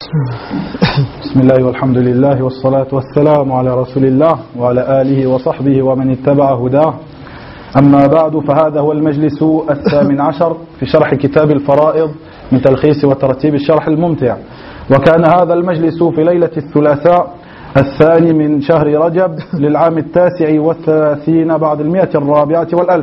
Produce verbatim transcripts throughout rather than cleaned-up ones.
بسم الله والحمد لله والصلاة والسلام على رسول الله وعلى آله وصحبه ومن اتبع هداه. أما بعد، فهذا هو المجلس الثامن عشر في شرح كتاب الفرائض من تلخيص وترتيب الشرح الممتع. وكان هذا المجلس في ليلة الثلاثاء الثاني من شهر رجب للعام التاسع والثلاثين بعد المئة الرابعة والألف.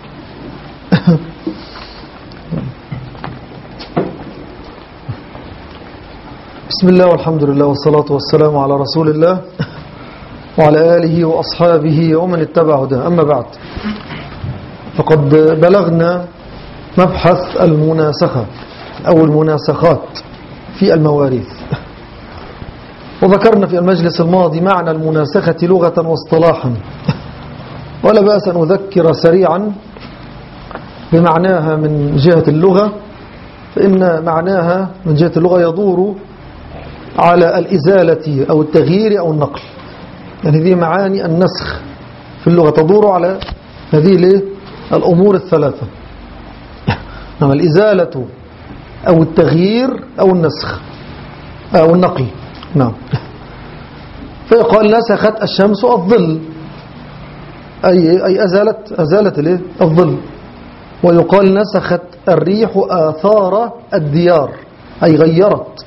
بسم الله والحمد لله والصلاة والسلام على رسول الله وعلى آله وأصحابه ومن اتبع هداه. أما بعد، فقد بلغنا مبحث المناسخة أو المناسخات في المواريث، وذكرنا في المجلس الماضي معنى المناسخة لغة واصطلاحا، ولا بأس أن أذكر سريعا بمعناها من جهة اللغة، فإن معناها من جهة اللغة يدور على الإزالة أو التغيير أو النقل. يعني هذه معاني النسخ في اللغة تدور على هذه الأمور الثلاثة، نعم، الإزالة أو التغيير أو النسخ أو النقل. نعم. فيقال نسخت الشمس الظل، أي أي أزالت أزالت الظل. ويقال نسخت الريح آثار الديار، أي غيرت.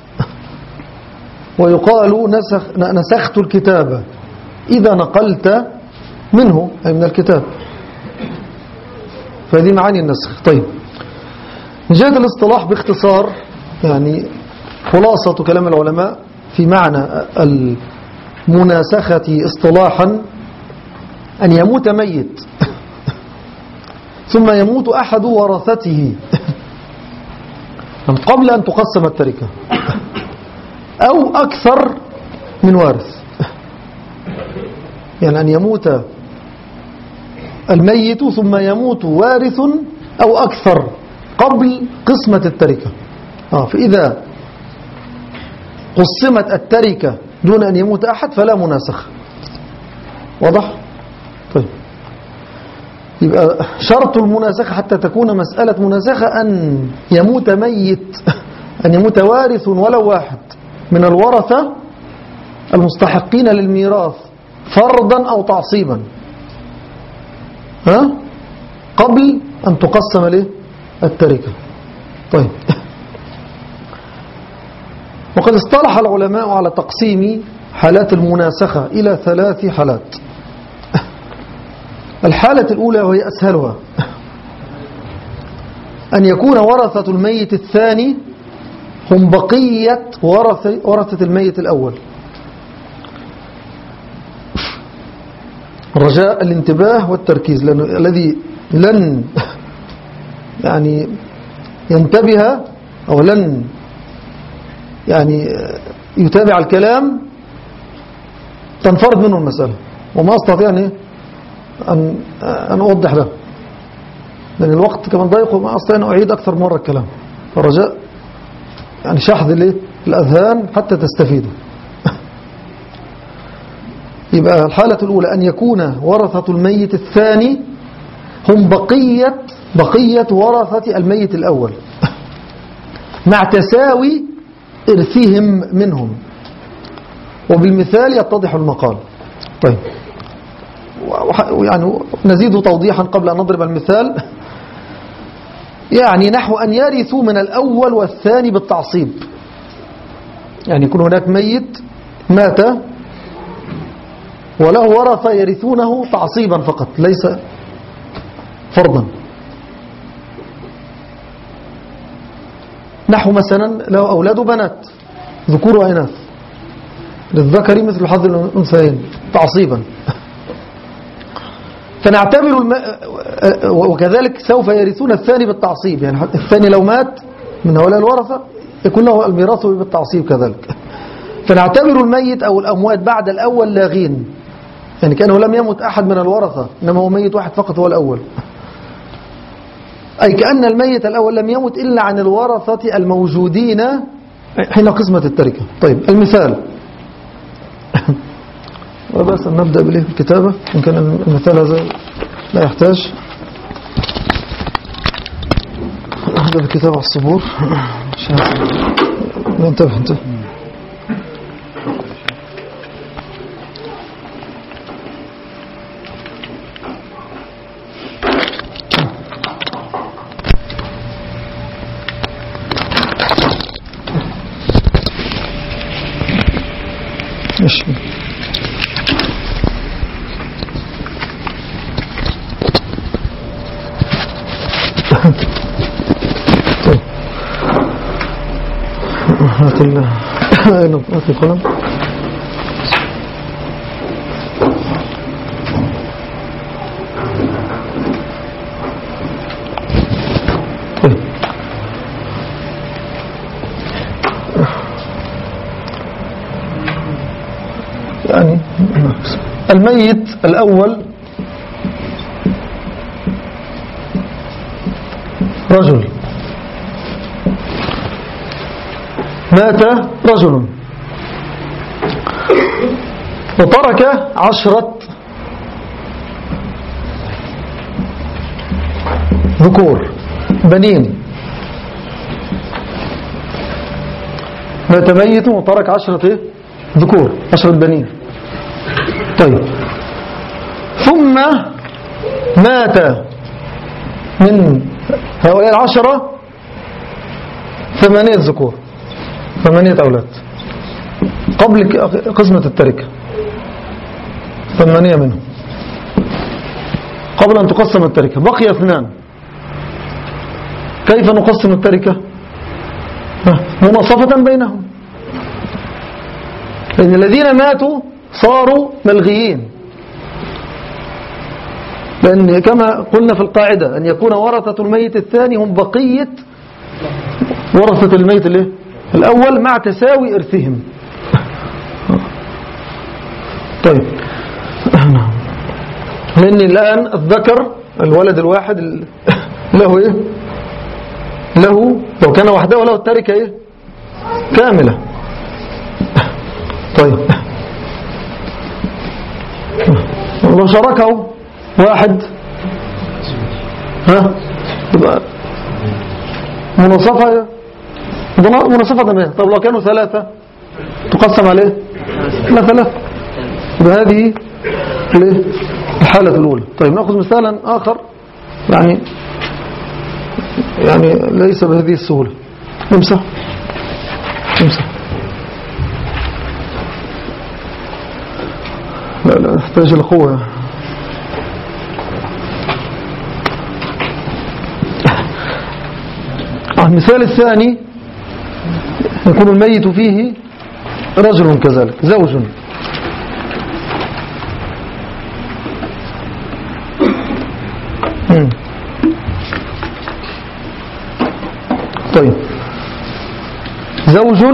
ويقال نسخ نسخت الكتاب إذا نقلت منه، أي من الكتاب. فهذه معاني النسخ. طيب، من جهة الاصطلاح باختصار، يعني خلاصة كلام العلماء في معنى المناسخة اصطلاحا أن يموت ميت ثم يموت أحد ورثته قبل أن تقسم التركة، أو أكثر من وارث. يعني أن يموت الميت ثم يموت وارث أو أكثر قبل قسمة التركة. آه فإذا قسمت التركة دون أن يموت أحد فلا مناسخة. واضح؟ طيب، يبقى شرط المناسخة حتى تكون مسألة مناسخة أن يموت ميت، أن يموت وارث ولو واحد من الورثة المستحقين للميراث فرضا أو تعصيبا، ها؟ قبل أن تقسم له التركة. طيب، وقد اصطلح العلماء على تقسيم حالات المناسخة إلى ثلاث حالات. الحالة الأولى وهي أسهلها، أن يكون ورثة الميت الثاني هم بقية ورثة الميت الأول. رجاء الانتباه والتركيز، لأن الذي لن يعني ينتبه أو لن يعني يتابع الكلام تنفرد منه المسألة، وما أستطيع أن أن أوضح له، لأن الوقت كمان ضيق وما أستطيع أن أعيد أكثر مرة الكلام. فرجاء يعني شحذ الأذهان حتى تستفيدوا. يبقى الحالة الأولى أن يكون ورثة الميت الثاني هم بقية بقية ورثة الميت الأول مع تساوي إرثهم منهم، وبالمثال يتضح المقال. طيب، يعني نزيد توضيحا قبل أن نضرب المثال. يعني نحو أن يرثوا من الأول والثاني بالتعصيب، يعني يكون هناك ميت مات وله ورثة يرثونه تعصيبا فقط ليس فرضا. نحو مثلا له أولاد وبنات ذكور وإناث، للذكر مثل حظ الأنثيين تعصيبا، فنعتبر الم... وكذلك سوف يرثون الثاني بالتعصيب. يعني الثاني لو مات من هؤلاء الورثة يكون له الميراث بالتعصيب كذلك. فنعتبر الميت أو الأموات بعد الأول لاغين، يعني كأنه لم يمت أحد من الورثة، إنما هو ميت واحد فقط هو الأول، أي كأن الميت الأول لم يمت إلا عن الورثة الموجودين حين قسمة التركة. طيب، المثال وبس أن نبدأ بليه الكتابة، إن كان المثال هذا لا يحتاج. نبدأ بالكتابة على الصبور. انتبه انتبه ماشي. طيب هات ال هات القلم. طيب يعني الميت الأول رجل، مات رجل وترك عشرة ذكور بنين. مات ميت وترك عشرة ذكور، عشرة بنين. طيب ثم مات من هؤلاء العشرة ثمانية ذكور، ثمانية أولاد قبل قسمة التركة، ثمانية منهم قبل أن تقسم التركة، بقي اثنان. كيف نقسم التركة؟ مناصفة بينهم، لأن الذين ماتوا صاروا ملغيين، لأن كما قلنا في القاعدة أن يكون ورثة الميت الثاني هم بقية ورثة الميت الأول مع تساوي إرثهم. طيب لأن الآن الذكر الولد الواحد له إيه؟ له لو كان وحده له التركة إيه؟ كاملة. طيب لو شاركه واحد ها يبقى مناصفة مناصفة بينهم. طب لو كانوا ثلاثة تقسم عليه لا ثلاثة، يبقى هذه الحالة الأولى. طيب نأخذ مثالا آخر يعني يعني ليس بهذه السهولة. امسح امسح لا لا نحتاج القوة. المثال الثاني يكون الميت فيه رجل كذلك، زوج. مم. طيب زوج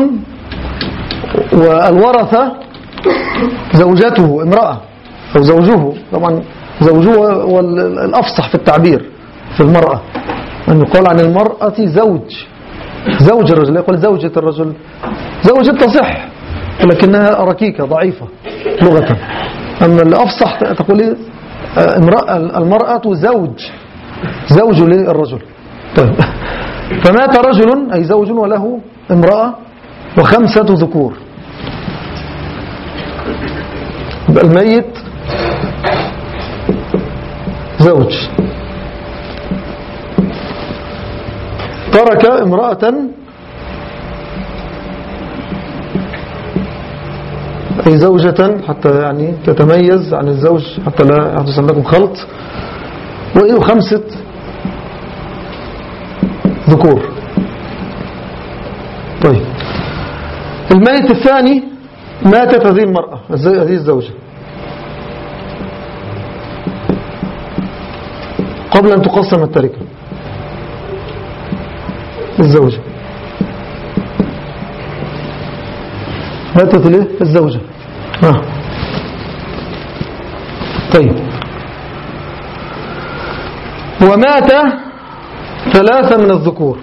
والورثة زوجته امرأة أو زوجه، طبعا زوجه هو الأفصح في التعبير في المرأة، أن يقال عن المرأة زوج، زوج الرجل، يقول زوجة الرجل، زوجة تصح ولكنها ركيكة ضعيفة لغة. أما الأفصح تقول إيه؟ المرأة زوج، زوج للرجل. طيب فمات رجل أي زوج وله امرأة وخمسة ذكور، يبقى الميت زوج ترك امرأة أي زوجة حتى يعني تتميز عن الزوج حتى لا يحدث لكم خلط، وإيه خمسة ذكور. طيب الميت الثاني ماتت هذه المرأة هذه الزوجة قبل أن تقسم التركة، الزوجة ماتت ليه الزوجة. آه. طيب ومات ثلاثة من الذكور،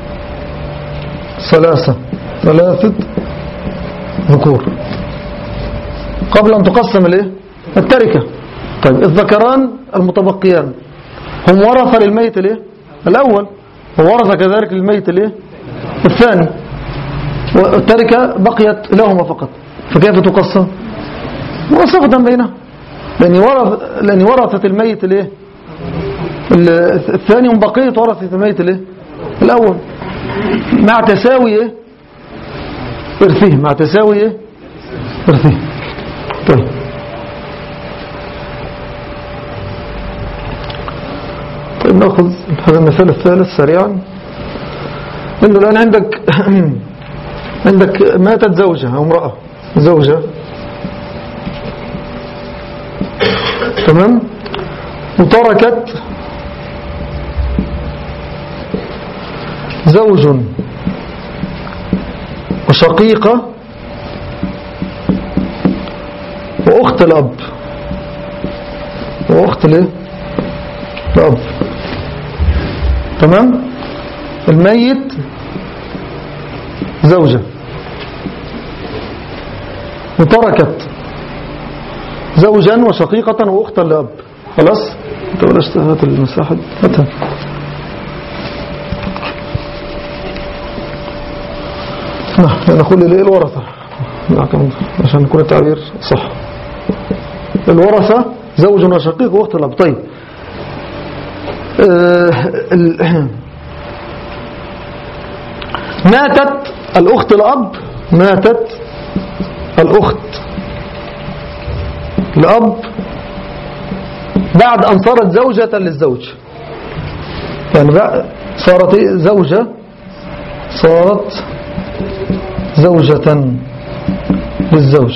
ثلاثة ثلاثة ذكور قبل أن تقسم الايه التركة. طيب الذكران المتبقيان هم ورثة للميت الايه الأول، وورثة كذلك للميت الايه الثاني، والتركة بقيت لهما فقط. فكيف تقسم؟ مناصفة بينها، لأن ورث لأن ورثة الميت الايه الثاني هم بقية ورثة الميت الايه الأول مع تساوي ايه ارثهم، مع تساوي ايه ارثهم. طيب طيب نأخذ هذا المثال الثالث سريعا. إنه الآن عندك عندك ماتت زوجة أو امرأة زوجة، تمام، وتركت زوج وشقيقة وأخت الأب وأخت الإيه؟ الأب. تمام. الميت زوجة وتركت زوجا وشقيقة وأختا لأب. خلاص انت بلاش هات المساحة هاتها. نعم نقول لي الورثة عشان نكون التعبير صح. الورثة زوج وشقيق وأخت الأب. طيب آه ماتت الأخت الأب ماتت الأخت الأب بعد أن صارت زوجة للزوج. يعني صارت زوجة صارت زوجة للزوج.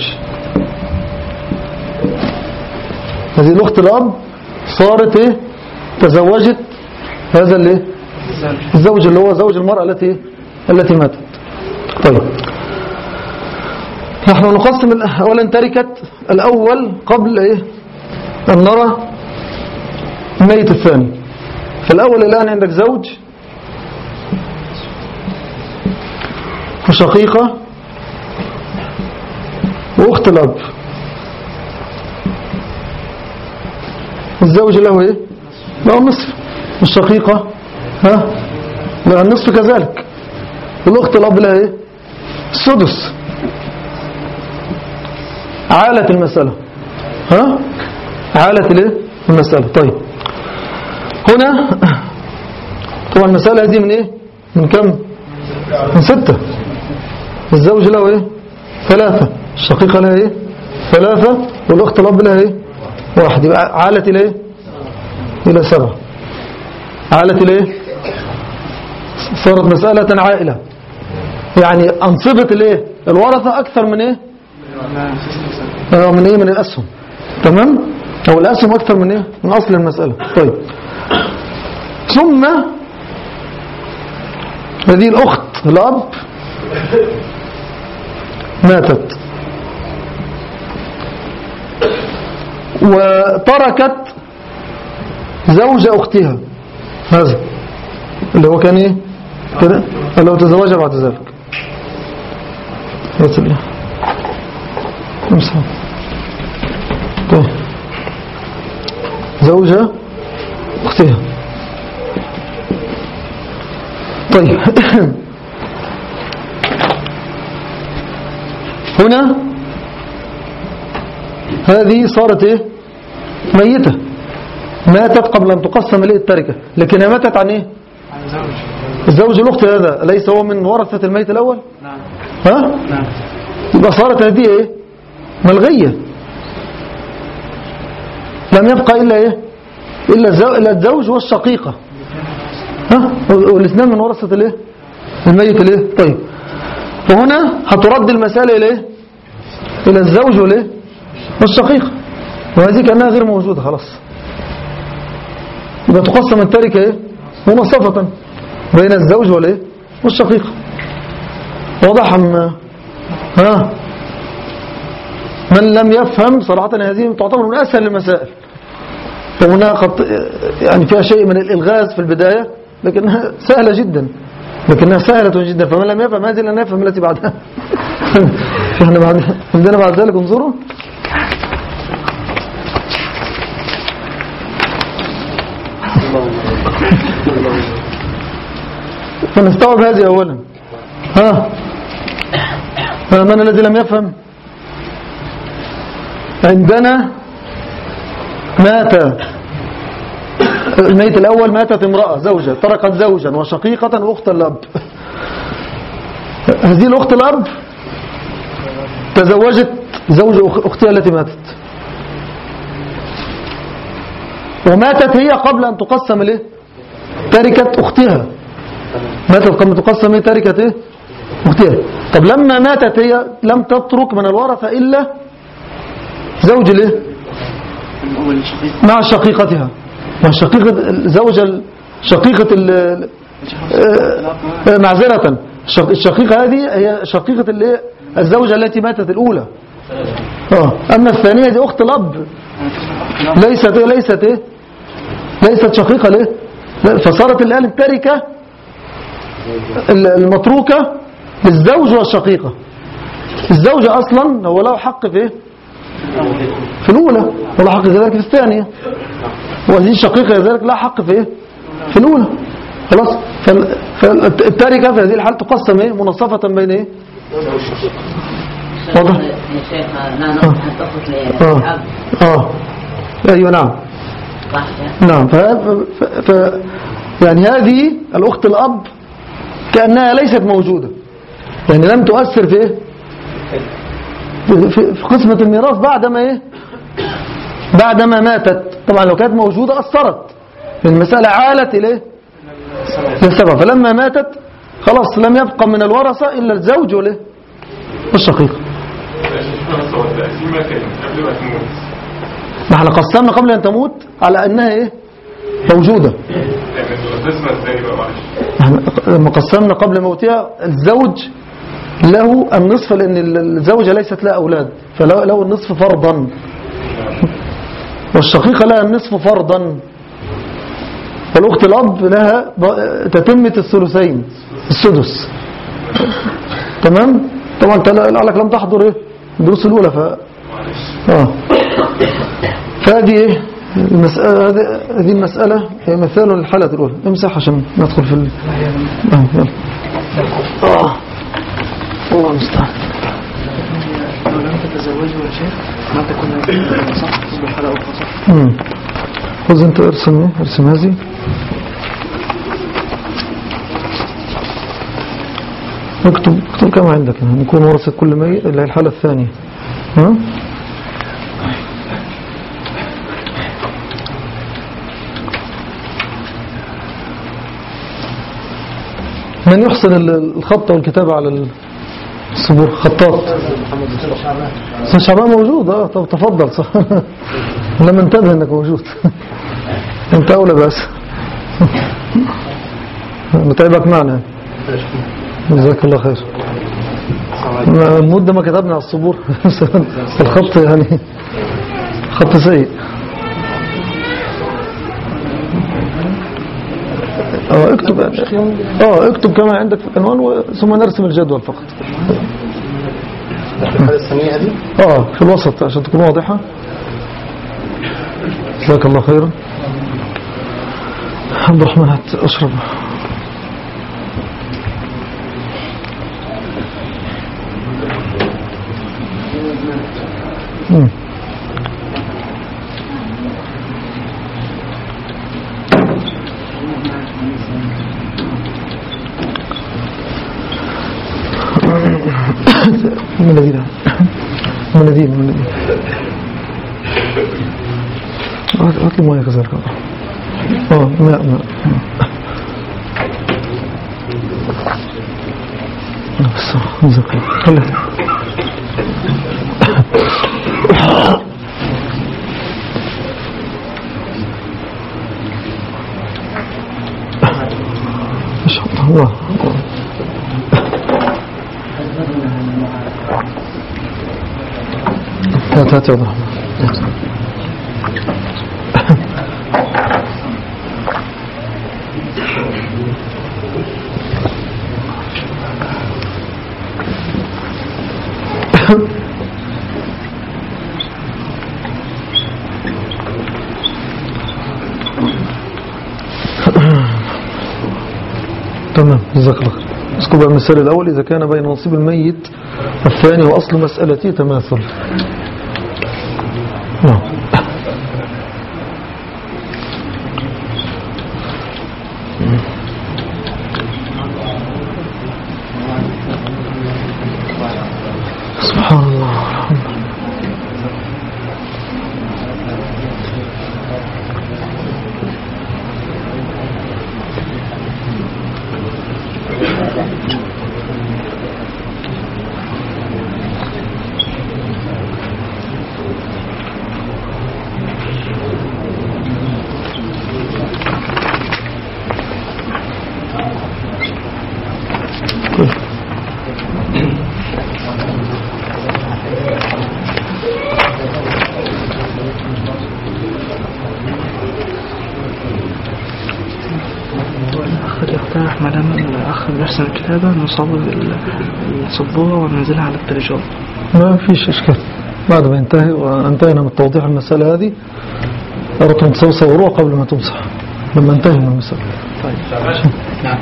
هذه الأخت الأب صارت إيه؟ تزوجت هذا اللي الزوج اللي هو زوج المرأة التي التي ماتت. طيب نحن نقسم أولا تركة الأول قبل إيه أن نرى الميت الثاني. فالأول الآن عندك زوج وشقيقة وأخت الأب. الزوج له إيه؟ له النصف، والشقيقة ها له النصف كذلك، والأخت الأب لها إيه؟ السدس. عالت المسألة ها عالت الإيه؟ المسألة. طيب هنا طبعا المسألة هذه من إيه؟ من كم؟ من ستة. الزوج له إيه؟ ثلاثة، الشقيقة لها إيه؟ ثلاثة، والأخت الأب لها إيه؟ واحد. يبقى عالت إلى إيه؟ إلى سبعة. عالت إلى إيه؟ صارت مسألة عائلة، يعني أنصبت الإيه؟ الورثة أكثر من إيه؟ من إيه؟ من الأسهم. تمام؟ أو الأسهم أكثر من إيه؟ من أصل المسألة. طيب ثم هذه الأخت الأب ماتت وتركت زوج أختها، هذا اللي هو كان إيه كده اللي هو تزوجها بعد ذلك. بسم الله امسح. طيب زوجة أختها. طيب هنا هذه صارت ايه؟ ميتة، ماتت قبل أن تقسم إليه التركة، لكنها ماتت عن ايه؟ عن زوج. الزوج الأخت هذا ليس هو من ورثة الميت الأول؟ نعم. ها؟ نعم. يبقى صارت هذه ايه؟ ملغية، لم يبقى إلا ايه؟ إلا الزوج والشقيقة. ها؟ والاثنين من ورثة الايه؟ الميت الايه؟ طيب وهنا هترد المسألة إلى ايه؟ إلى الزوج والايه؟ والشقيقة، وهذه كأنها غير موجودة خلاص. يبقى تقسم التركة ايه؟ منصفة بين الزوج والايه؟ والشقيقة. واضح أم ها؟ من لم يفهم صراحة هذه تعتبر من أسهل المسائل، وهنا خط يعني فيها شيء من الإلغاز في البداية، لكنها سهلة جدا، لكنها سهلة جدا. فمن لم يفهم هذه لن يفهم التي بعدها. احنا بعد عندنا بعد ذلك انظروا فنستوعب هذه أولا. ها من الذي لم يفهم؟ عندنا مات الميت الأول، ماتت امرأة زوجة تركت زوجا وشقيقة وأخت الأب. هذه الأخت الأب تزوجت زوج أختها التي ماتت، وماتت هي قبل أن تقسم الايه تركة أختها، ماتت قبل أن تقسم ايه تركة ايه أختها. طب لما ماتت هي لم تترك من الورثة إلا زوج الايه مع شقيقتها، مع شقيقة زوج شقيقة معذرة، الشقيقة هذه هي شقيقة الايه الزوجة التي ماتت الأولى. اه أما الثانية دي أخت الأب، ليست ايه ليست ايه ليست شقيقة ليه، فصارت الآن التركة المتروكة للزوج والشقيقة. الزوجة أصلا هو له حق في ايه في الأولى، وله حق ذلك في الثانية، وهذه الشقيقة ذلك لا حق في ايه في الأولى. خلاص، فالتركة في هذه الحالة تقسم ايه منصفة بين ايه واضح؟ يا شيخ لا نصح تصف لي اه اه ايوه نعم نعم. ف... ف... يعني هذه الأخت الأب كأنها ليست موجودة، يعني لم تؤثر في ايه في, في قسمة الميراث بعدما ايه بعدما ماتت. طبعا لو كانت موجودة أثرت، المسألة عالت إليه للسبب، فلما ماتت خلاص لم يبقى من الورثة إلا الزوج وله والشقيق. ما احنا قسمنا قبل أن تموت على أنها ايه موجودة. لما قسمنا قبل موتها الزوج له النصف، لأن الزوجة ليست لها أولاد فله النصف فرضا، والشقيقة لها النصف فرضا، فالأخت الأب لها تتمة الثلثين السدس. تمام. طبعا انت لعلك لم تحضر ايه الدروس الأولى ف اه فهذه ايه المسألة، هذه المسألة هي مثال للحالة الأولى. امسح عشان ندخل في ال... اه يلا اه الله المستعان. لو لم تتزوجوا يا شيخ ما تكون صح تصبح حالة أخرى صح. امم خذ انت ارسم ايه ارسم هذه. اكتب اكتب كما عندك يعني نكون ورثة كل ميت إلا الحالة الثانية. ها من يحسن الخط والكتابة على الصبور خطاط؟ محمد شعبان موجود. اه طب تفضل صح. لما انتبه انك موجود انت اولى بس نتعبك معنا. جزاك الله خير. المدة ما كتبنا على الصبور الخط يعني خط سيء. اه اكتب اه اكتب كما عندك في العنوان ثم نرسم الجدول فقط. الحالة الثانية هذه اه في الوسط عشان تكون واضحة. جزاك الله خيرا. عبد الرحمن هات اشرب. امم من الذي ده من الذي من الذي هات لي ميه كذلك. اه ماء ماء بس نزق خلي ما شاء الله. هات هات يا عبد الرحمن. تمام جزاك الله خير. اسكب المثال الأول إذا كان بين نصيب الميت الثاني وأصل مسألته تماثل. نعم. سبحان الله. ما دام الأخ بيحسن الكتابة نصوب السبورة وننزلها على التليجار. ما فيش إشكال. بعد ما ينتهي وانتهينا من توضيح المسألة هذه أردت أن تصوروها قبل ما تمسح لما انتهي من المسألة. طيب نعم.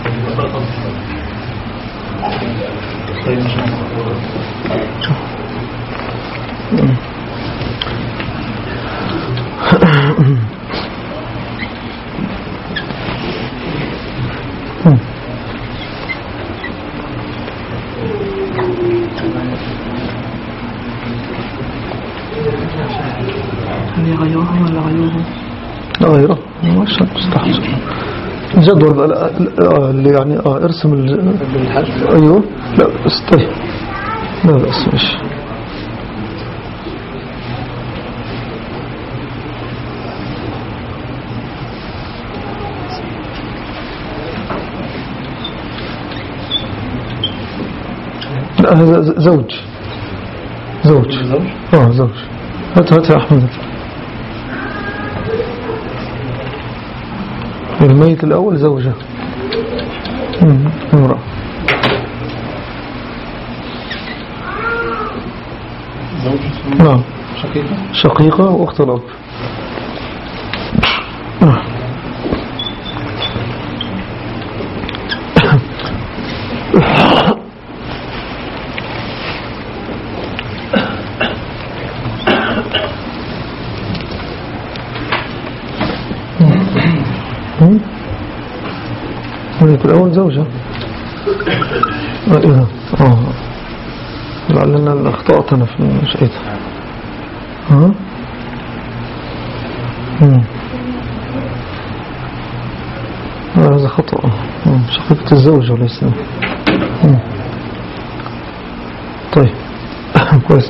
هل يغيرها ولا غيره؟ لا غيره مش مستحسن. الجدول بقى اللي يعني اه ارسم ال... ايوه لا بس طيب لا بس مش لا هذا زوج زوج اه زوج. هات هات يا احمد. الميت الأول زوجة امرأة. زوجة نعم شقيقة شقيقة وأخت الأب. الميت الأول زوجة. إذا آه لعلنا أخطأتنا في شيئتها. ها هذا خطأ. شقيقة الزوج وليس. طيب كويس.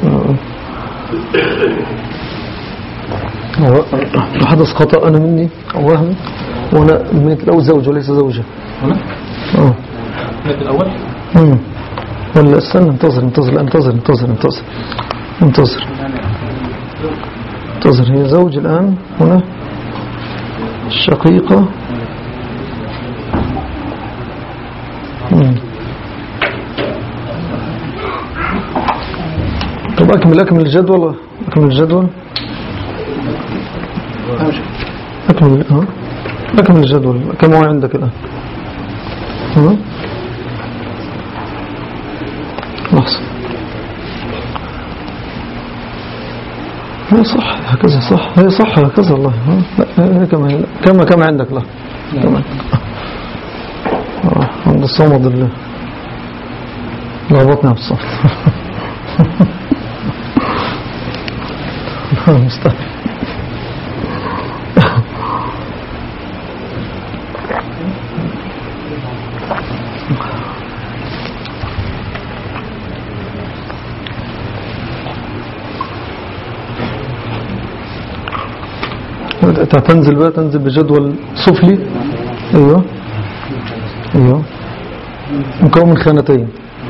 حدث خطأ أنا مني أو وهم وأنا الميت الأول زوج وليس زوجة. هنا اه الميت الأول امم ولا استنى انتظر انتظر انتظر انتظر انتظر انتظر انتظر هي زوج الآن هنا الشقيقة. امم طب أكمل أكمل الجدول أكمل الجدول أكمل ها أكمل الجدول كم هو عندك الآن؟ ها لحظة. هي صح هكذا صح هي صح هكذا والله. هي كما كما كما عندك لا كما آه. عند الصمد اللي لخبطنا بالصمت. مستحيل. تنزل بقى تنزل بجدول سفلي. ايوه ايوه مكون من خانتين.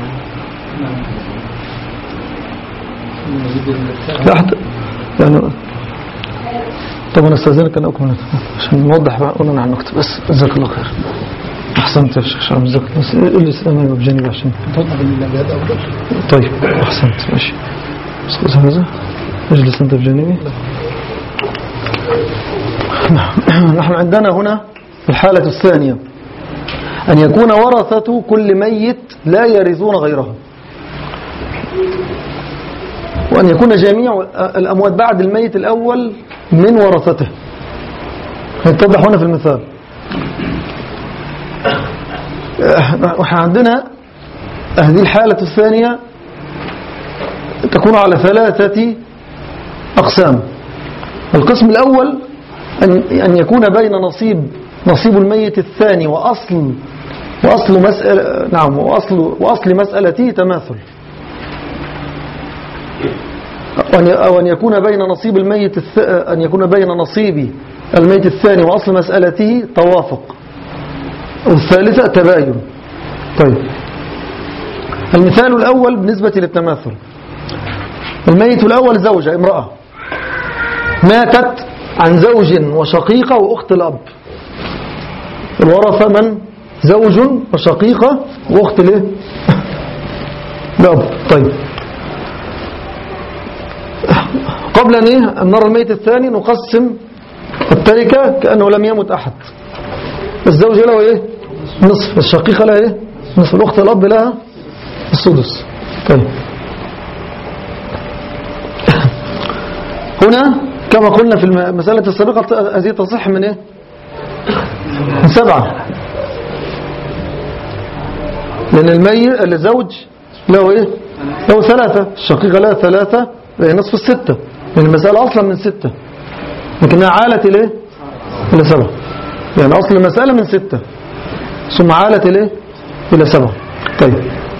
لا حتى يعني طبعا استاذنك ان اكمل عشان نوضح بقى قلنا عن نكته بس. جزاك الله خير احسنت يا شيخ عم جزاك الله خير. قول لي امامي بجانبي عشان توضح بالجهاد أفضل. طيب احسنت ماشي. اسكت هذا اجلس انت بجانبي. نحن عندنا هنا الحالة الثانية أن يكون ورثة كل ميت لا يرثون غيره وأن يكون جميع الأموات بعد الميت الأول من ورثته. يتضح هنا في المثال. احنا عندنا هذه الحالة الثانية تكون على ثلاثة أقسام. القسم الأول أن يكون بين نصيب نصيب الميت الثاني وأصل وأصل مسألة نعم وأصل وأصل مسألته تماثل، أو أن يكون بين نصيب الميت الث... أن يكون بين نصيب الميت الثاني وأصل مسألته توافق، والثالثة تباين. طيب المثال الأول بالنسبة للتماثل، الميت الأول زوجة امرأة ماتت عن زوج وشقيقة وأخت الأب، الورثة من؟ زوج وشقيقة وأخت ليه لأب. طيب قبل أن إيه أن نرى الميت الثاني نقسم التركة كأنه لم يمت أحد. الزوج له إيه نصف، الشقيقة لها إيه نصف، الأخت الأب لها السدس. طيب هنا كما قلنا في المسألة السابقة هذه تصح من إيه من سبعة، لأن الميت الزوج له إيه له ثلاثة، الشقيقة لها ثلاثة هي نصف الستة، لأن المسألة أصلا من ستة لكنها عالت إليه إلى سبعة، يعني أصل المسألة من ستة ثم عالت إليه إلى سبعة. طيب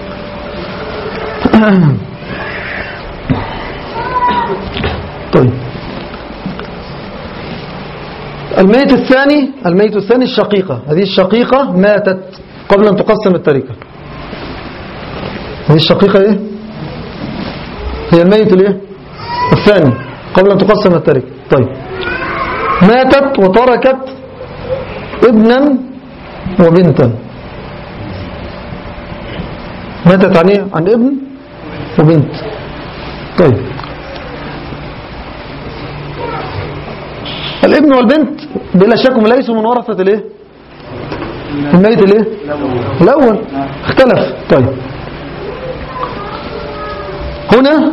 طيب الميت الثاني الميت الثاني الشقيقة، هذه الشقيقة ماتت قبل أن تقسم التركة. هذه الشقيقة إيه هي الميت الإيه الثاني قبل أن تقسم التركة. طيب ماتت وتركت ابنا وبنتا، ماتت عن إيه عن ابن وبنت. طيب الابن والبنت بلا شك ليسوا من ورثة الايه الميت الايه الاول، اختلف. طيب هنا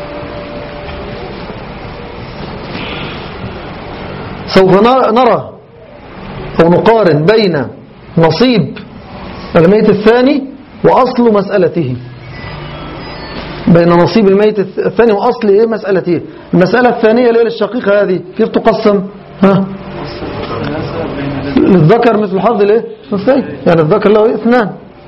سوف نرى او نقارن بين نصيب الميت الثاني واصل مسألته، بين نصيب الميت الثاني واصل ايه مسألته. المسألة الثانية اللي هي الشقيقة هذه كيف تقسم؟ ها للذكر مثل حظ الايه الثاني، يعني الذكر له ايه اثنان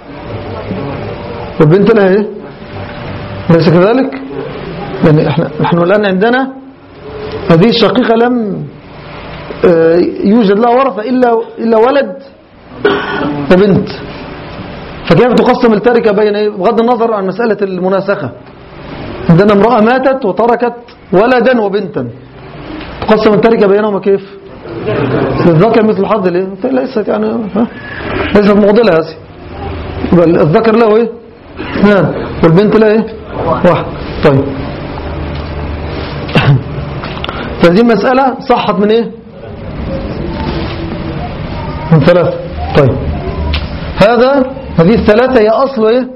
والبنت لها ايه ليس كذلك، لان احنا نحن الان عندنا هذه الشقيقة لم يوجد لها ورثة الا الا ولد وبنت، فكيف تقسم التركة بين بغض النظر عن مسألة المناسخة؟ عندنا امرأة ماتت وتركت ولدا وبنتا، تقسم التركة بينهما كيف؟ الذكر مثل حظ الايه ليست يعني ها ليست معضلة هذه، بل الذكر له ايه اثنان والبنت له ايه واحد. طيب فهذه المسألة صحت من ايه من ثلاثة. طيب هذا هذه الثلاثة هي أصل إيه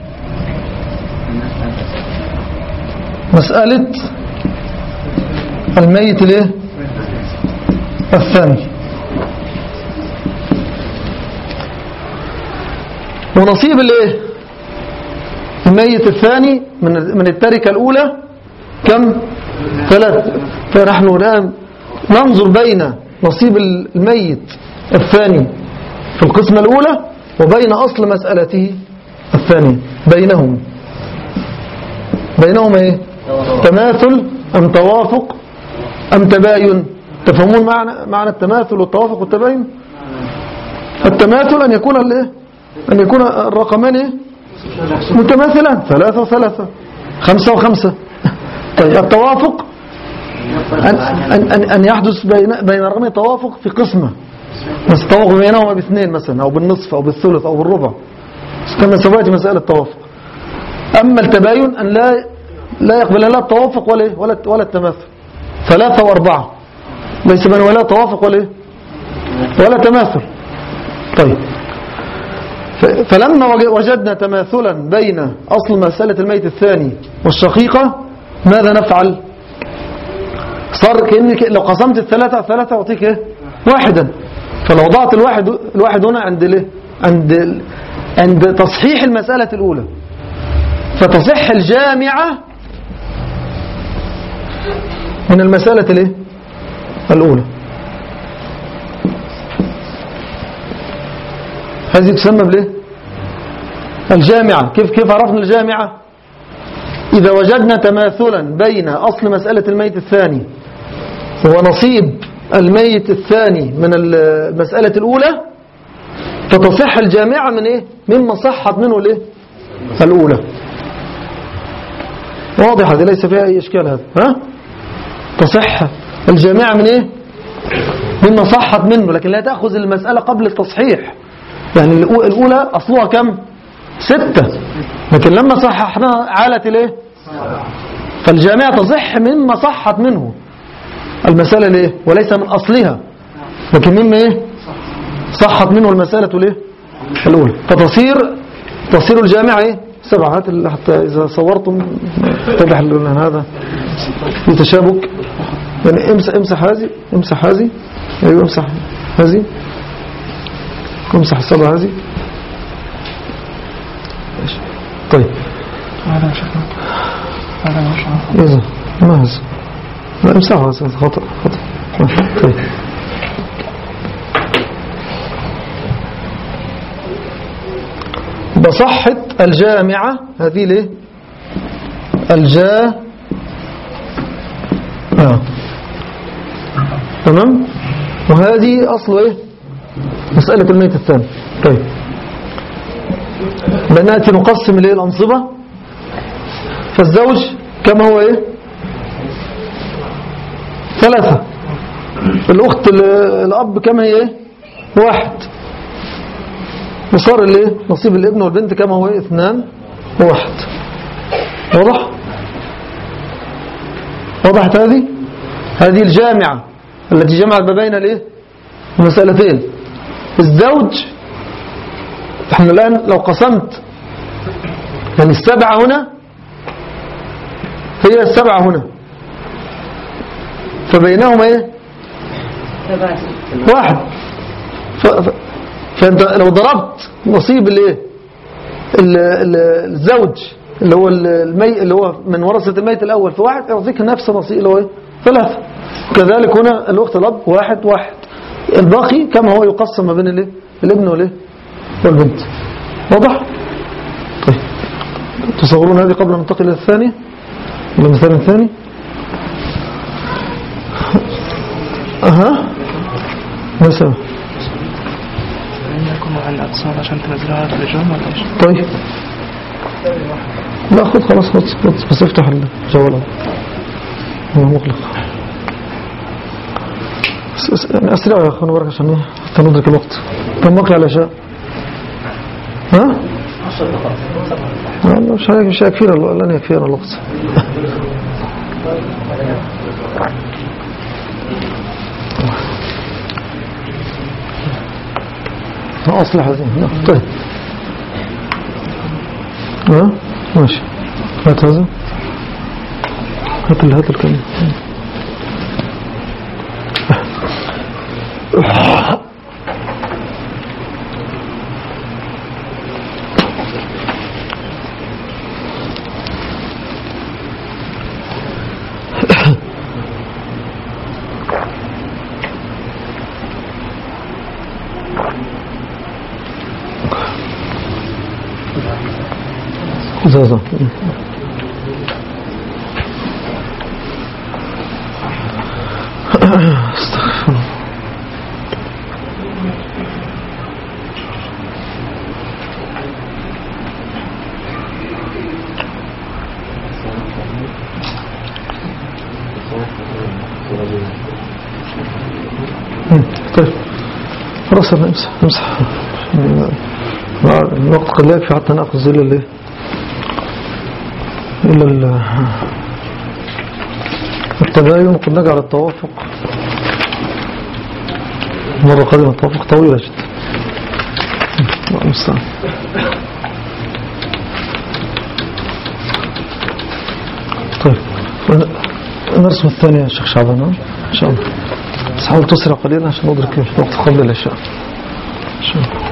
مسألة الميت الإيه الثاني. ونصيب الإيه الميت الثاني من من التركة الأولى كم؟ ثلاثة. فنحن الآن ننظر بين نصيب الميت الثاني في القسمة الأولى وبين أصل مسألته الثانية، بينهم بينهم إيه؟ تماثل أم توافق أم تباين؟ تفهمون معنى معنى التماثل والتوافق والتباين؟ التماثل أن يكون الإيه؟ أن يكون الرقمان إيه؟ متماثلان، ثلاثة وثلاثة، خمسة وخمسة. طيب التوافق أن, أن, أن يحدث بين بين رقمين توافق في قسمة، بس التوافق بينهما باثنين مثلا أو بالنصف أو بالثلث أو بالربع، كما سبقت مسألة التوافق. أما التباين أن لا لا يقبل لا التوافق ولا ولا ولا التماثل، ثلاثة وأربعة ليس بين ولا توافق ولا ولا تماثل. طيب فلما وجدنا تماثلا بين أصل مسألة الميت الثاني والشقيقة ماذا نفعل؟ صار كأنك لو قسمت الثلاثة الثلاثة أعطيك إيه؟ واحدا. فلو ضعت الواحد الواحد هنا عند الايه عند عند تصحيح المسألة الأولى، فتصح الجامعة من المسألة الايه الأولى. هذه تسمى بالايه الجامعة. كيف كيف عرفنا الجامعة؟ إذا وجدنا تماثلا بين أصل مسألة الميت الثاني ونصيب الميت الثاني من المسألة الأولى فتصح الجامعة من إيه؟ مما صحت منه الإيه؟ الأولى. واضح هذه ليس فيها أي إشكال هذا. ها؟ تصح الجامعة من إيه؟ مما صحت منه، لكن لا تأخذ المسألة قبل التصحيح، يعني الأولى أصلها كم؟ ستة، لكن لما صححناها عالت إليه، فالجامعة تصح مما صحت منه المسألة ليه، وليس من أصلها، لكن مما إيه صحت منه المسألة ليه الأولى، فتصير تصير الجامعة إيه سبعة. هات حتى إذا صورتم تضح لنا هذا في تشابك. يعني امسح امسح هذه، امسح هذه، أيوة امسح هذه، امسح السبعة هذه. طيب هذا مش هذا مش إذا ما هذا، لا امسحها، خطأ خطأ. طيب بصحة الجامعة هذه ليه الجا آه. تمام. وهذه أصل إيه مسألة الميت الثاني. طيب بناتي نقسم ليه الأنصبة، فالزوج كما هو إيه ثلاثة، الأخت الأب كما هي إيه واحد، وصار الايه نصيب الابن والبنت كما هو اثنان وواحد. واضح؟ وضحت هذه هذه الجامعة التي جمعت ما بين الايه المسألتين. الزوج احنا الآن لو قسمت يعني السبعة هنا هي السبعة هنا، فبينهما ايه واحد. ف... ف... فانت لو ضربت نصيب الايه الزوج اللي هو المي اللي هو من ورثة الميت الاول في واحد، يعطيك نفس نصيب اللي هو ايه ثلاثة. كذلك هنا الاخت الاب واحد واحد، الباقي كما هو يقسم ما بين الايه الابن والايه والبنت. واضح؟ طيب تصورون هذه قبل ان ننتقل الى الثانية، الى المثال الثاني. اها مثلا لكم على الأقسام عشان تنزلوها في الجوم ولا إيش؟ طيب لا خذ خلاص خذ خذ بس افتح الجوال هو مغلق. يعني أسرع يا أخوان ورك عشان إيه ندرك الوقت. كم وقت على العشاء؟ ها؟ مش هيك مش هيكفينا لن يكفينا الوقت. أصلح هذه. طيب ها ماشي، هات هذا، هات اللي هات الكلمة. زازا استغفر طيب خلاص امسح امسح الوقت قد لا يكفي حتى ناخذ ظل الليل إلى التباين، وقد نجعل التوافق مرة قادمة. التوافق طويلة جدا. الله المستعان. طيب نرسم الثانية يا شيخ شعبان إن شاء الله، بس حاول تسرع قليلا عشان ندرك الوقت قبل العشاء إن شاء الله.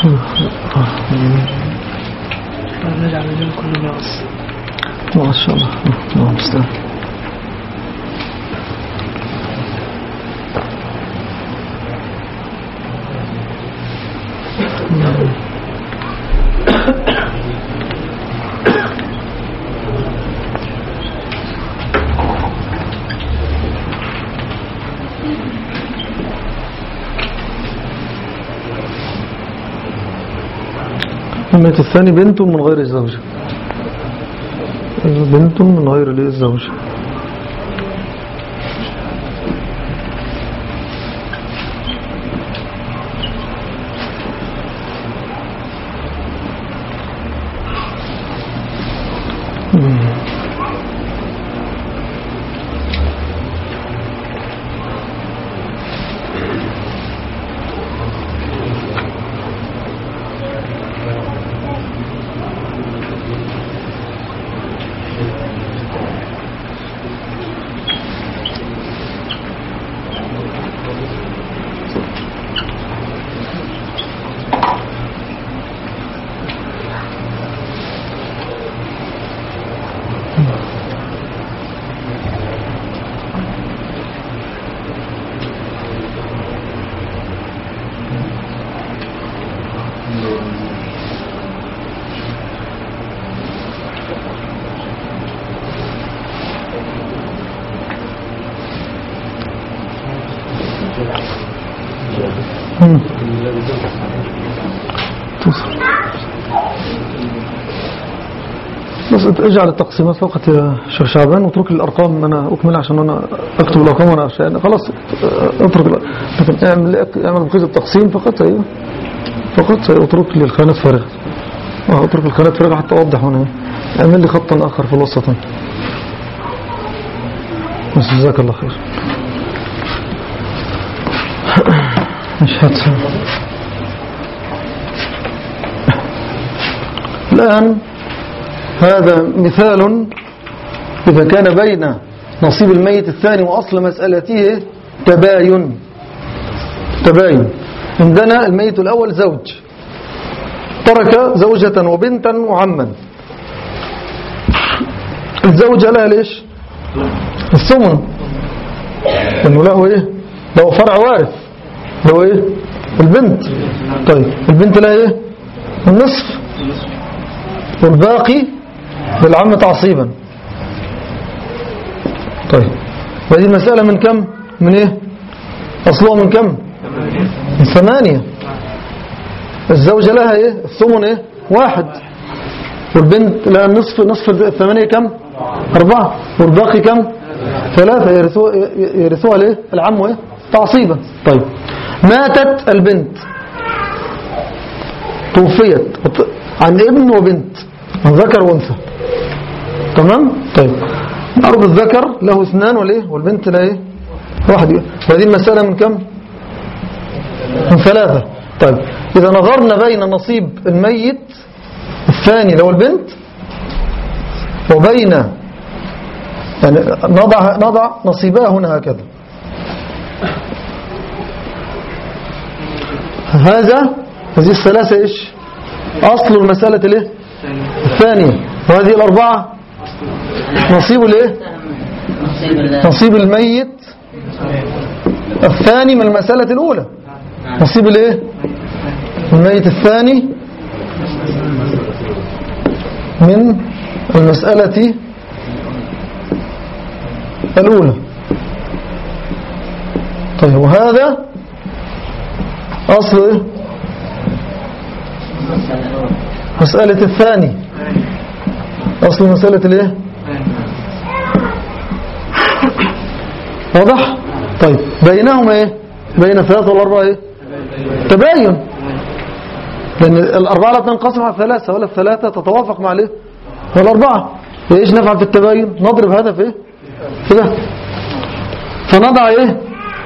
نجعل اليوم كله يغص ما شاء الله. نعم استاذ. الميت الثاني بنت من غير الزوجة. بنت من غير الزوجة. بس اجعل التقسيمات فقط يا شيخ شعبان واترك الارقام. انا اكمل عشان انا اكتب الارقام وانا عشان خلاص اترك. لكن اعمل اعمل بقية التقسيم فقط. ايوه فقط اترك لي الخانات فارغه. اه اترك الخانات فارغه حتى اوضح هنا. اعمل لي خطا اخر في الوسط. بس جزاك الله خير. مش هتسمع الآن. هذا مثال إذا كان بين نصيب الميت الثاني وأصل مسألته تباين. تباين. عندنا الميت الأول زوج ترك زوجة وبنتا وعما. الزوجة لها ليش الثمن لأنه له إيه له فرع وارث له إيه البنت. طيب البنت لها إيه النصف والباقي للعم تعصيبا. طيب هذه المسألة من كم من إيه أصلها من كم من ثمانية. الزوجة لها إيه الثمن إيه واحد والبنت لها النصف. نصف الثمانية كم أربعة والباقي كم ثلاثة. يرثوها يرثوها ليه العم إيه تعصيبا. طيب ماتت البنت توفيت عن ابن وبنت عن ذكر وانثى. تمام. طيب أرض الذكر له اثنان وليه والبنت له ايه واحد. وهذه المسألة من كم من ثلاثة. طيب إذا نظرنا بين نصيب الميت الثاني لو البنت وبين يعني نضع نضع نصيبها هنا هكذا. هذا هذه الثلاثة إيش أصل المسألة الايه الثانية. وهذه الأربعة نصيب الايه نصيب الميت الثاني من المسألة الأولى. نصيب الايه الميت الثاني من المسألة الأولى. طيب وهذا أصل إيه؟ مسألة الثاني أصل مسألة الايه واضح. طيب بينهما ايه بين الثلاثة والأربعة ايه تباين. لأن الأربعة لا تنقسم على الثلاثة ولا الثلاثة تتوافق مع الايه والأربعة. ايش نفعل في التباين نضرب هذا في ايه في ده فنضع ايه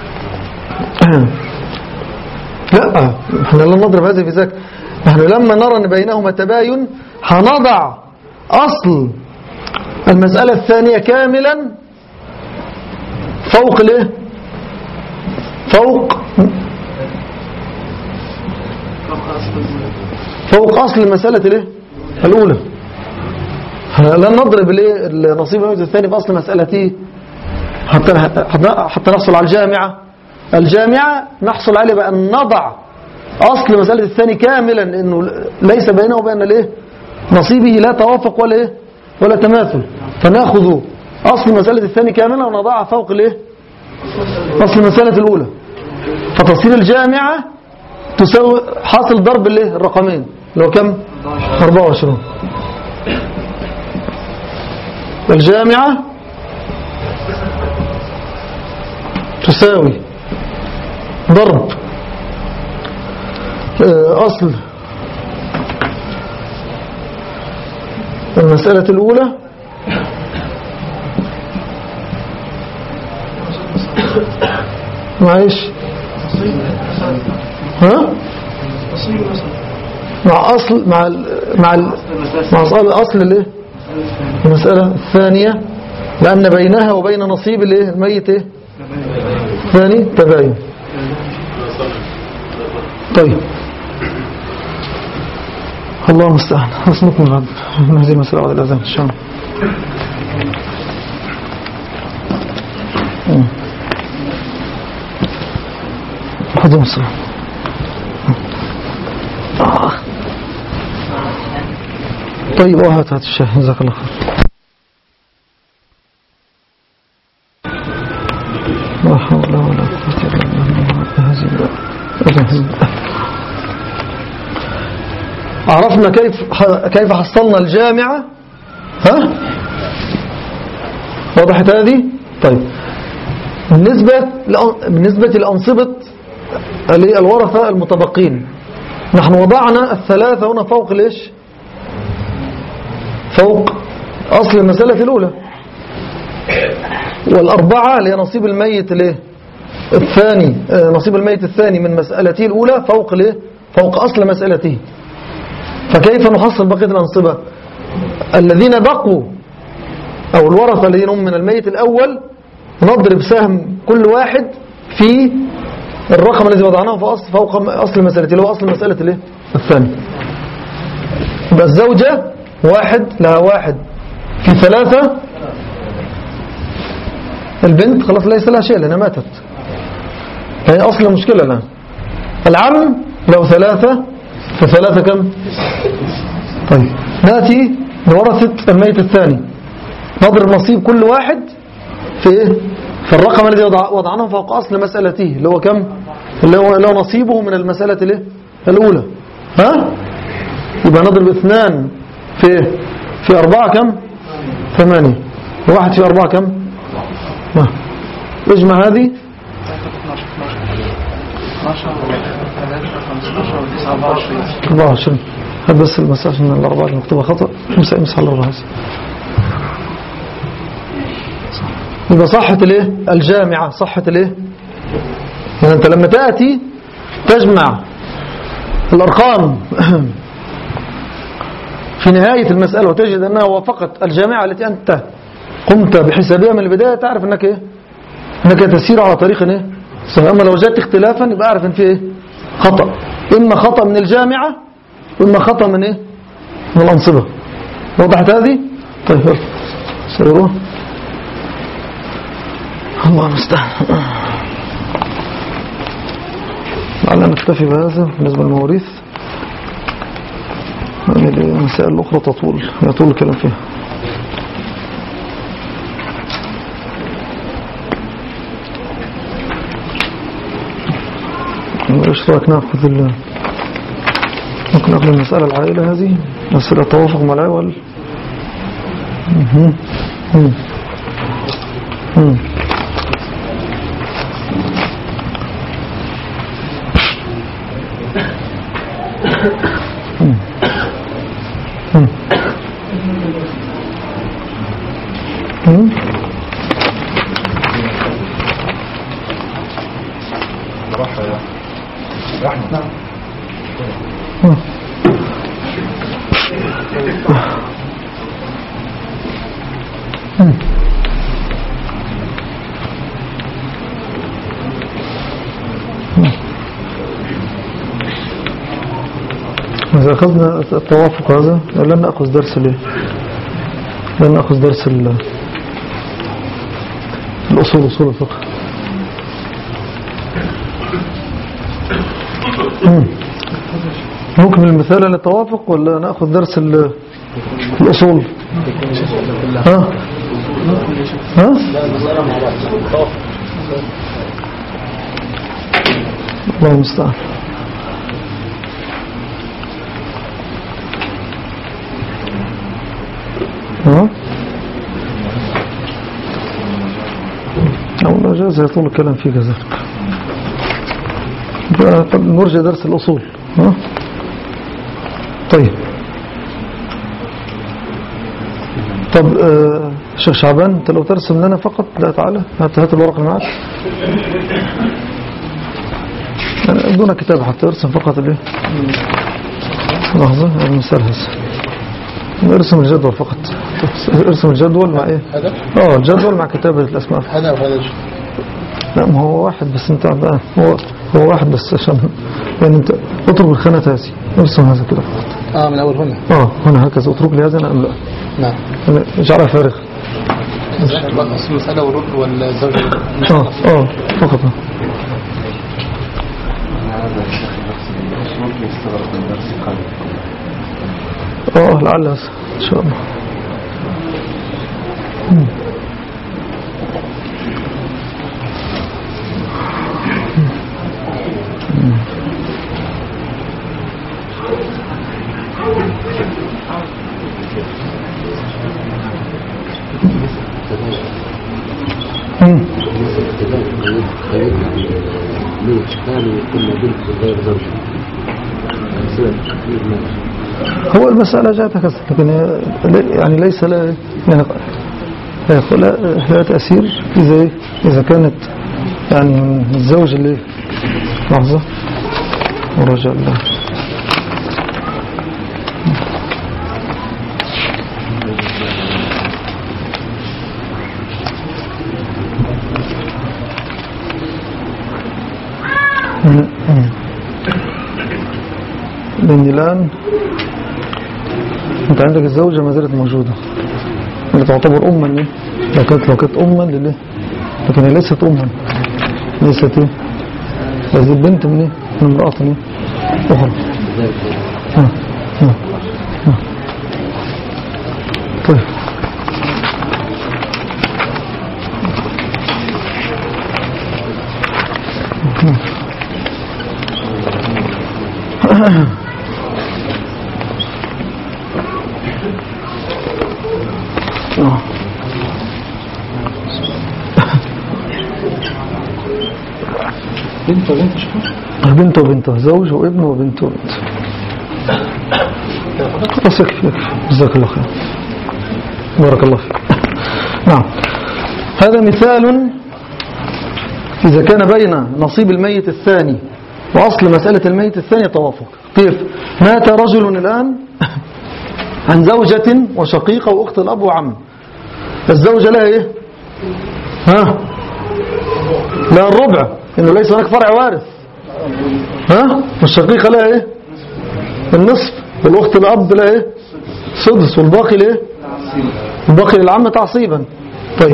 لا احنا لا نضرب هذا في ذاك. نحن لما نرى ان بينهما تباين هنضع أصل المسألة الثانية كاملا فوق الايه فوق فوق أصل المسألة الايه الأولى. لن نضرب الايه النصيب الميت الثاني بأصل مسألته حتى حتى نحصل على الجامعة. الجامعة نحصل عليه بأن نضع أصل مسألة الثاني كاملا، إنه ليس بينه وبين الايه نصيبه لا توافق ولا ايه ولا تماثل، فنأخذ أصل مسألة الثاني كاملا ونضعها فوق الايه أصل المسألة الأولى، فتصير الجامعة تساوي حاصل ضرب الايه الرقمين اللي هو كم؟ أربعة وعشرين. الجامعة تساوي ضرب أصل المسألة الأولى معيش ها مع أصل مع ال مع ال مع أصل أصل الايه المسألة الثانية، لأن بينها وبين نصيب الايه الميت ايه ثاني تباين. طيب الله المستعان. أصنف من من هذه المسألة بعد الأذان إن شاء الله. حضر الصلاة. طيب اه هات هات الشاي جزاك الله خير. لا حول ولا قوة إلا بالله. عرفنا كيف كيف حصلنا الجامعة. ها وضحت هذه؟ طيب بالنسبة بالنسبة لأنصبة الورثة المتبقين، نحن وضعنا الثلاثة هنا فوق ليش فوق أصل المسألة الأولى، والأربعة اللي هي نصيب الميت الايه الثاني نصيب الميت الثاني من مسألته الأولى فوق الايه فوق أصل مسألته. فكيف نحصل بقية الأنصبة؟ الذين بقوا أو الورثة الذين هم من الميت الأول نضرب سهم كل واحد في الرقم الذي وضعناه فوق أصل مسألته اللي هو أصل مسألة الايه الثاني. يبقى الزوجة واحد لها واحد في ثلاثة، البنت خلاص ليس لها شيء لأنها ماتت، هي أصل المشكلة الآن. العم له ثلاثة في ثلاثة كم؟ طيب نأتي لورثة الميت الثاني نضرب نصيب كل واحد في إيه؟ في الرقم الذي وضعناه فوق أصل مسألته اللي هو كم؟ اللي هو, اللي هو نصيبه من المسألة الايه الأولى. ها؟ يبقى نضرب اثنان في في أربعة كم؟ ثمانية. واحد في أربعة كم؟ ما اجمع هذه أربعة وعشرين. هذا بس المسافة من الأربعة المكتوبة خطأ. امسح امسح الأربعة. يبقى صحة الايه الجامعة صحة الايه يعني انت لما تأتي تجمع الأرقام في نهاية المسألة وتجد أنها وافقت الجامعة التي أنت قمت بحسابها من البداية، تعرف أنك إيه أنك تسير على طريق إيه صحيح. أما لو جاءت اختلافا يبقى أعرف أن في إيه خطأ، إما خطأ من الجامعة وإما خطأ من إيه من الأنصبة. وضحت هذه؟ طيب يلا سيروه الله المستعان. لعلنا نكتفي بهذا بالنسبة للمواريث. المسائل الأخرى تطول يطول الكلام فيها. ايش رايك ناخذ ال ممكن ناخذ المسألة العائلة هذه مسألة توافق مع العوال. امم امم راحة يا رحمة. نعم. إذا أخذنا التوافق هذا لن نأخذ درس ليه لن نأخذ درس الأصول أصول الفقه. نكمل المثال للتوافق ولا نأخذ درس الأصول؟ ها؟ ها؟ الله المستعان. ها؟ أولا جاز يطول الكلام فيه كذلك. نرجع درس الأصول. ها؟ طيب طب آه شيخ شعبان انت لو ترسم لنا فقط. لا تعالى هات هات الورق اللي معاك دون كتاب حتى ارسم فقط الايه. لحظه المثال هذا ارسم الجدول فقط. ارسم الجدول مع ايه اه الجدول مع كتابه الاسماء. هذا وهذا لا ما هو واحد بس انت بقى هو هو واحد بس عشان يعني انت اترك الخانه هذه ارسم هذا كده فقط. اه من اول هنا اه هنا هكذا اترك لي هذا ام لا. نعم اجعلها فارغ. اصل المساله والركن والزوج اه اه فقط. اه لعل ان شاء الله. هو المسألة جاءت هكذا لكن يعني ليس لا يعني لا تأثير إذا إذا كانت يعني من الزوج اللي لحظة ورجع الله. لأن الآن أنت عندك الزوجة ما زالت موجودة اللي تعتبر أما ليه لو كانت لو كانت أما لله لكن هي ليست أما ليست إيه هذه البنت من إيه من امرأة إيه أخرى. ها ها ها طيب بنت وبنت شكرا بنت وبنت زوج وابن وبنت وبنت. خلاص يكفي يكفي جزاك الله خير بارك الله فيك. نعم هذا مثال إذا كان بين نصيب الميت الثاني وأصل مسألة الميت الثاني توافق. كيف مات رجل الآن عن زوجة وشقيقة وأخت الأب وعم. الزوجة لها إيه ها لها الربع إنه ليس هناك فرع وارث. ها والشقيقة لها إيه النصف والأخت الأب لها إيه سدس والباقي لإيه الباقي للعم تعصيبا. طيب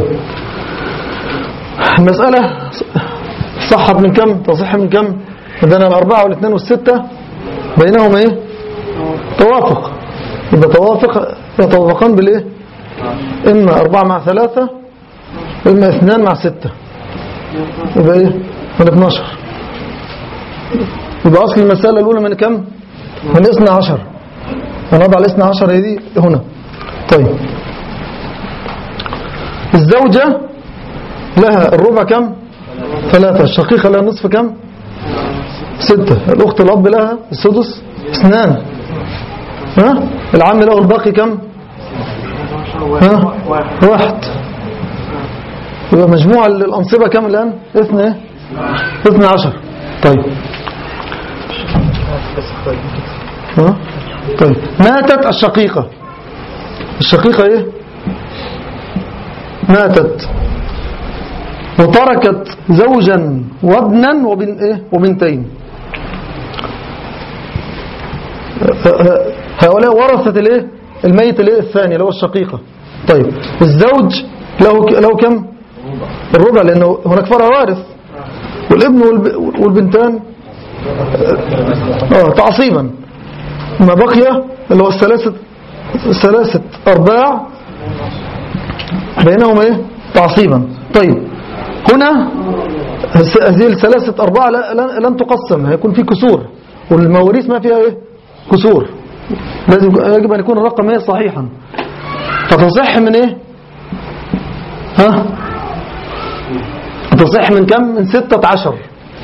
المسألة صحت من كم تصح من كم عندنا الأربعة والاثنين والستة بينهم إيه توافق. يبقى توافق يتوافقان بالإيه إما أربعة مع ثلاثة وإما اثنان مع ستة يبقى إيه من اثناشر. يبقى أصل المسألة الأولى من كم من اثنى عشر ونضع الاثنى عشر هذه هنا. طيب الزوجة لها الربع كم ثلاثة الشقيقة لها النصف كم ستة الأخت الأب لها السدس اثنان ها العم له الباقي كم ها واحد. يبقى مجموع الأنصبة كم الآن اثنى اثنى عشر. طيب ها طيب ماتت الشقيقة. الشقيقة ايه ماتت وتركت زوجا وابنا وبن ايه وبنتين. هؤلاء ورثة الايه الميت الايه الثاني اللي هو الشقيقة. طيب الزوج له له كم؟ الربع، لأنه هناك فرع وارث، والابن والبنتان اه تعصيبا. ما بقي اللي هو الثلاثة ثلاثة أرباع بينهم ايه تعصيبا. طيب هنا هذه الثلاثة أرباع لن تقسم، هيكون في كسور، والمواريث ما فيها ايه كسور، لازم يجب أن يكون الرقم ايه صحيحا. فتصح من ايه ها تصح من كم؟ من ستة عشر،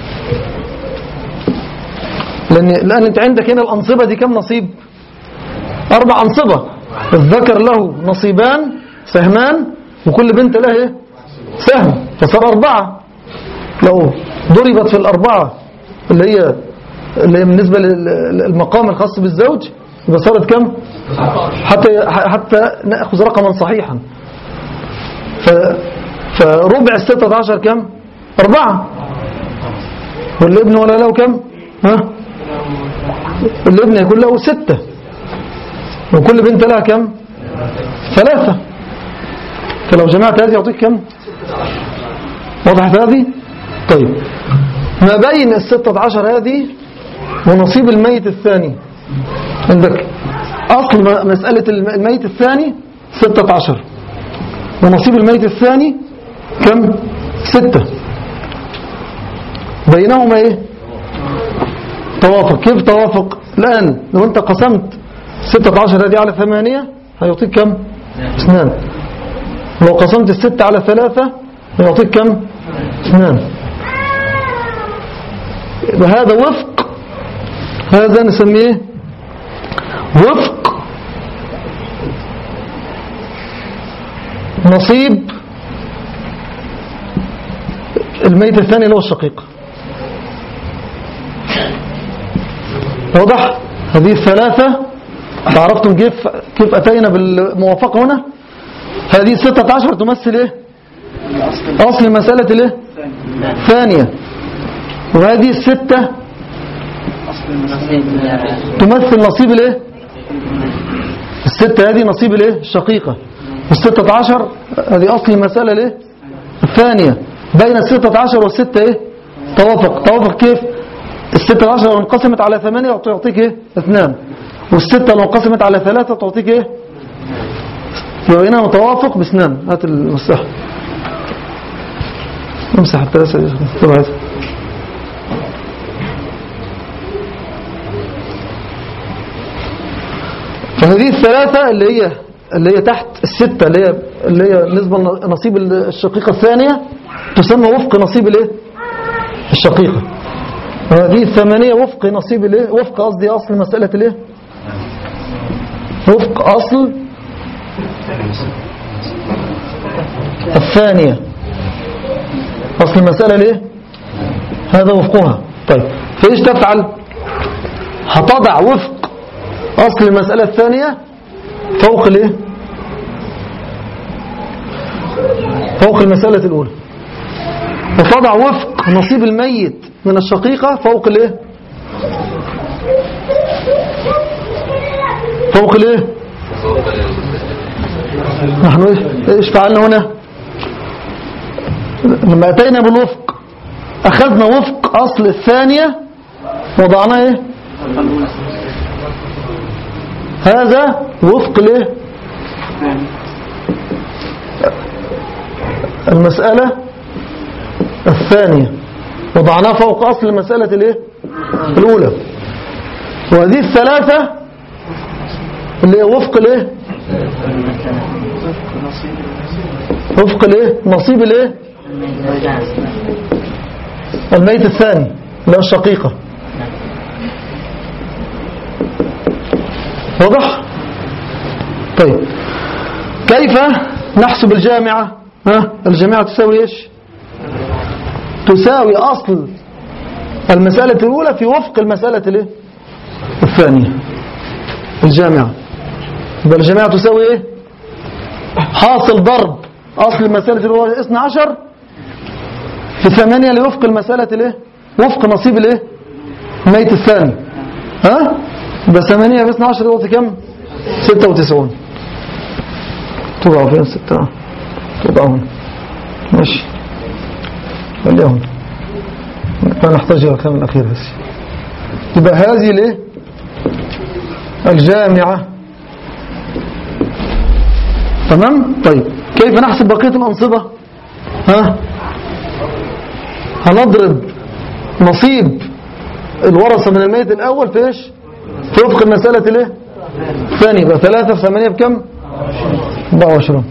لأن, لأن انت عندك هنا الأنصبة دي كم نصيب؟ أربع أنصبة، الذكر له نصيبان سهمان، وكل بنت له ايه سهم، فصار أربعة. لو ضربت في الأربعة اللي هي اللي هي بالنسبة للمقام الخاص بالزوج يبقى صارت كم؟ حتى حتى نأخذ رقما صحيحا. ف فربع الستة عشر كم؟ أربعة. والابن ولا له كم؟ ها؟ الابن يكون له ستة، وكل بنت لها كم؟ ثلاثة. فلو جمعت هذه يعطيك كم؟ وضحت هذه؟ طيب ما بين الستة عشر هذه ونصيب الميت الثاني، عندك أصل مسألة الميت الثاني ستة عشر، ونصيب الميت الثاني كم؟ ستة. بينهما ايه توافق. كيف توافق؟ الآن لو انت قسمت ستة عشر هذه على ثمانية هيعطيك كم؟ اثنان. لو قسمت الستة على ثلاثة هيعطيك كم؟ اثنان. هذا وفق، هذا نسميه وفق نصيب الميت الثاني اللي هو الشقيق. واضح؟ هذه الثلاثة عرفتم كيف كيف أتينا بالموافقة هنا؟ هذه ستة عشر تمثل ايه؟ أصل مسألة الايه؟ ثانية. وهذه الستة تمثل نصيب الايه؟ الستة هذه نصيب الايه؟ الشقيقة. والستة عشر هذه أصل المسألة الايه؟ الثانية. بين الستة عشر والستة ايه؟ توافق. توافق كيف؟ الستة عشر لو انقسمت على ثمانية تعطيك ايه؟ اثنان. والستة لو انقسمت على ثلاثة تعطيك ايه؟ يبقى هنا متوافق باثنان. هات المساحة، امسح الثلاثة دي. فهذه الثلاثة اللي هي اللي هي تحت الستة اللي هي اللي هي نسبة نصيب الشقيقة الثانية تسمى وفق نصيب الايه؟ الشقيقة. وهذه الثمانية وفق نصيب الايه؟ وفق قصدي أصل مسألة الايه؟ وفق أصل الثانية، أصل المسألة الايه؟ هذا وفقها. طيب فإيش تفعل؟ هتضع وفق أصل المسألة الثانية فوق الايه؟ فوق المسألة الأولى، وتضع وفق نصيب الميت من الشقيقة فوق الايه؟ فوق الايه؟ نحن ايش فعلنا هنا؟ لما أتينا بالوفق أخذنا وفق أصل الثانية وضعناه ايه؟ هذا وفق الايه؟ المسألة الثانية وضعناه فوق أصل المسألة الايه؟ الأولى. وهذه الثلاثة اللي هي وفق الايه؟ وفق الايه؟ نصيب الايه؟ الميت الثاني اللي هو الشقيقة. واضح؟ طيب كيف نحسب الجامعة؟ ها؟ الجامعة تساوي ايش؟ تساوي أصل المسألة الأولى في وفق المسألة الايه؟ الثانية. الجامعة يبقى الجامعة تساوي ايه؟ حاصل ضرب أصل المسألة الأولى اثني عشر في ثمانية لوفق المسألة الايه؟ وفق نصيب الايه؟ الميت الثاني. ها؟ يبقى ثمانية في اثني عشر يعطي كم؟ ستة وتسعون. توقعوا فين ستة؟ توقعوا هنا. ماشي خليها هنا، ما نحتاج إلى الكلام الأخير بس. يبقى هذه ليه الجامعة. تمام. طيب كيف نحسب بقية الأنصبة؟ ها هنضرب نصيب الورثة من الميت الأول في إيش؟ في وفق المسألة الايه الثانية. يبقى ثلاثة في ثمانية بكم؟ أربعة وعشرين.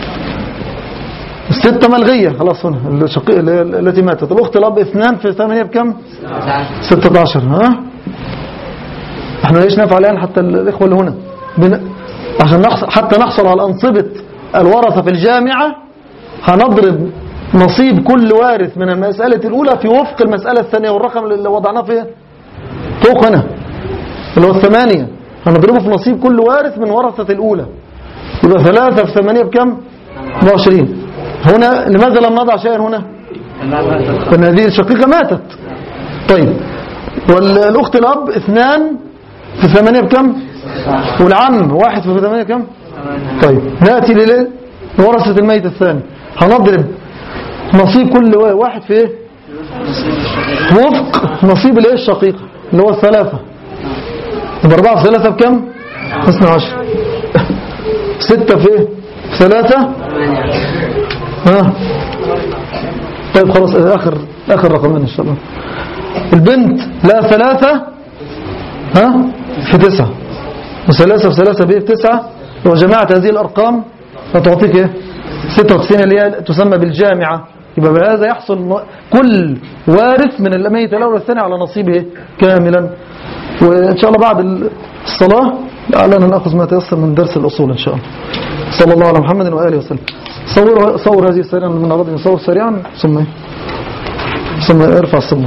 الستة ملغية خلاص هنا الشقيق التي ماتت. الأخت الأب اثنان في ثمانية بكم؟ ستة عشر. ها احنا ليش نفعل الآن حتى الإخوة اللي هنا بن... عشان نحصل حتى نحصل على أنصبة الورثة في الجامعة هنضرب نصيب كل وارث من المسألة الأولى في وفق المسألة الثانية. والرقم اللي وضعناه فيه فوق هنا اللي هو الثمانية هنضربه في نصيب كل وارث من ورثة الأولى. يبقى ثلاثة في ثمانية بكم؟ أربعة وعشرين. هنا لماذا لم نضع شيئا هنا؟ لأن هذه الشقيقة ماتت. طيب والأخت الأب اثنان في ثمانية بكم؟ والعم واحد في ثمانية بكم؟ طيب نأتي لورثة الميت الثاني هنضرب نصيب كل واحد في ايه؟ وفق نصيب الايه الشقيقة اللي هو الثلاثة. يبقى أربعة في ثلاثة بكم؟ اثنى عشر. ستة في ايه؟ ثلاثة. ها طيب خلاص آخر آخر رقمين إن شاء الله. البنت لا ثلاثة ها في تسعة وثلاثة في ثلاثة بيه تسعة. وجماعة هذه الأرقام فتعطيك ايه؟ ستة وتسعين اللي هي تسمى بالجامعة. يبقى بهذا يحصل كل وارث من الميت الأول والثاني على نصيبه كاملا. وإن شاء الله بعد الصلاة لعلنا نأخذ ما تيسر من درس الأصول إن شاء الله. صلى الله على محمد وآله وسلم. صور صور هذه سريعا من أراد أن يصور سريعا ثم ثم ارفع الصبة.